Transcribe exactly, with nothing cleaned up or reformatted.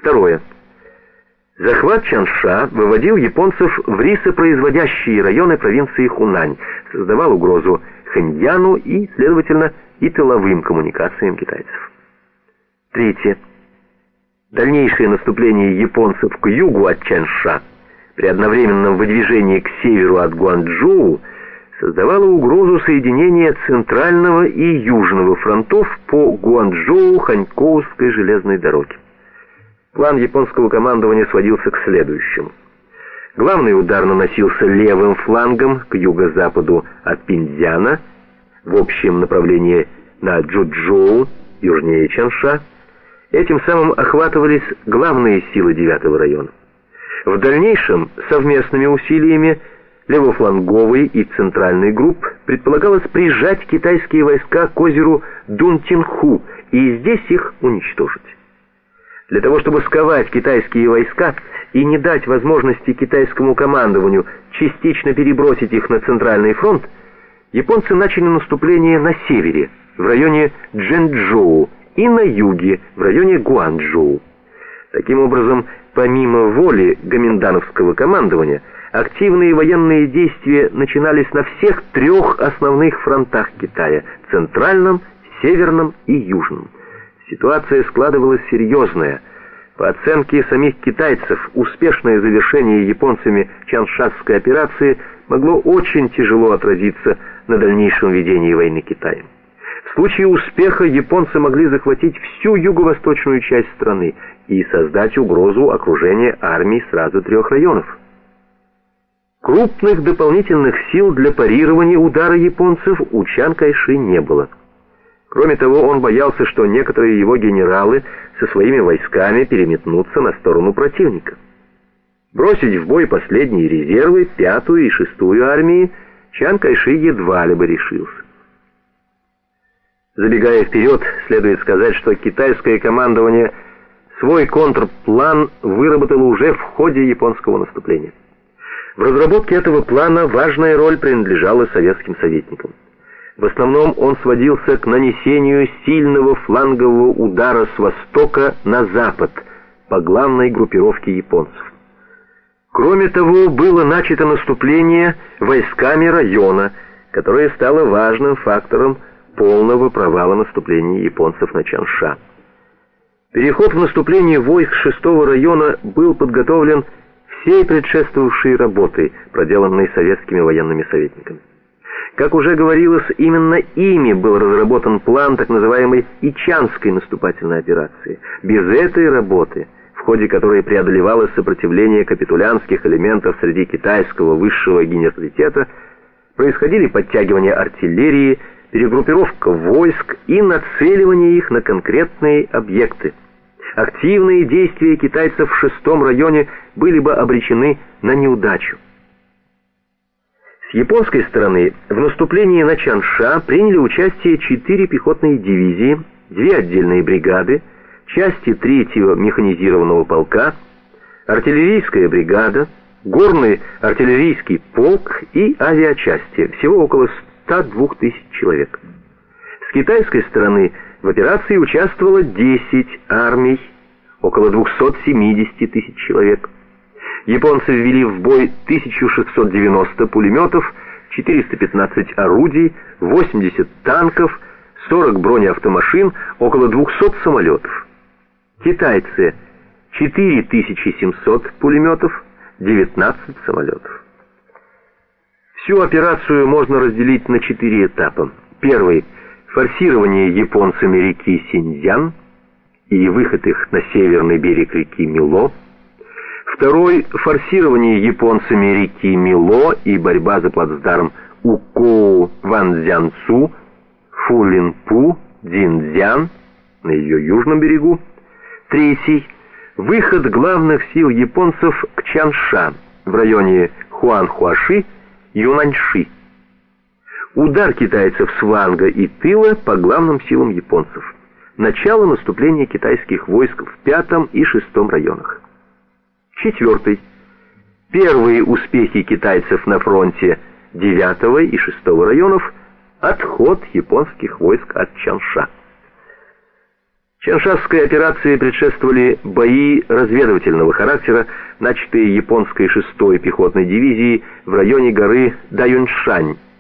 Второе. Захват Чанша выводил японцев в рисопроизводящие районы провинции Хунань, создавал угрозу Хэньяну и, следовательно, и тыловым коммуникациям китайцев. Третье. Дальнейшее наступление японцев к югу от Чанша при одновременном выдвижении к северу от Гуанчжоу создавало угрозу соединения Центрального и Южного фронтов по Гуанчжоу-Ханькоуской железной дороге. План японского командования сводился к следующему. Главный удар наносился левым флангом к юго-западу от Пинцзяна, в общем направлении на Чжучжоу, южнее Чанша. Этим самым охватывались главные силы девятого района. В дальнейшем совместными усилиями левофланговой и центральной групп предполагалось прижать китайские войска к озеру Дунтинху и здесь их уничтожить. Для того, чтобы сковать китайские войска и не дать возможности китайскому командованию частично перебросить их на центральный фронт, японцы начали наступление на севере, в районе Чжэнчжоу, и на юге, в районе Гуанчжоу. Таким образом, помимо воли гоминдановского командования, активные военные действия начинались на всех трех основных фронтах Китая – центральном, северном и южном. Ситуация складывалась серьезная. По оценке самих китайцев, успешное завершение японцами Чаншасской операции могло очень тяжело отразиться на дальнейшем ведении войны Китаем. В случае успеха японцы могли захватить всю юго-восточную часть страны и создать угрозу окружения армий сразу трех районов. Крупных дополнительных сил для парирования удара японцев у Чан Кайши не было. Кроме того, он боялся, что некоторые его генералы со своими войсками переметнутся на сторону противника. Бросить в бой последние резервы, пятую и шестую армии, Чан Кайши едва ли бы решился. Забегая вперед, следует сказать, что китайское командование свой контрплан выработало уже в ходе японского наступления. В разработке этого плана важная роль принадлежала советским советникам. В основном он сводился к нанесению сильного флангового удара с востока на запад по главной группировке японцев. Кроме того, было начато наступление войсками района, которое стало важным фактором полного провала наступления японцев на Чанша. Переход в наступление войск шестого района был подготовлен всей предшествовавшей работой, проделанной советскими военными советниками. Как уже говорилось, именно ими был разработан план так называемой Ичанской наступательной операции. Без этой работы, в ходе которой преодолевалось сопротивление капитулянских элементов среди китайского высшего генералитета, происходили подтягивания артиллерии, перегруппировка войск и нацеливание их на конкретные объекты. Активные действия китайцев в шестом районе были бы обречены на неудачу. С японской стороны в наступлении на Чанша приняли участие четыре пехотные дивизии, две отдельные бригады, части третьего механизированного полка, артиллерийская бригада, горный артиллерийский полк и авиачасти, всего около ста двух тысяч человек. С китайской стороны в операции участвовало десять армий, около двухсот семидесяти тысяч человек. Японцы ввели в бой тысячу шестьсот девяносто пулеметов, четыреста пятнадцать орудий, восемьдесят танков, сорок бронеавтомашин, около двухсот самолетов. Китайцы — четыре тысячи семьсот пулеметов, девятнадцать самолетов. Всю операцию можно разделить на четыре этапа. Первый — форсирование японцами реки Синьцзян и выход их на северный берег реки Мило. Второй — форсирование японцами реки Мило и борьба за плацдарм Укоу-Ванцзянцу, Фулинпу, Динцзян на ее южном берегу. Третий — выход главных сил японцев к Чанша в районе Хуанхуаши, Юнаньши. Удар китайцев с фланга и тыла по главным силам японцев. Начало наступления китайских войск в пятом и шестом районах. Четвертый. Первые успехи китайцев на фронте девятого и шестого районов. Отход японских войск от Чанша. Чаншасской операции предшествовали бои разведывательного характера, начатые японской шестой пехотной дивизией в районе горы Даюньшань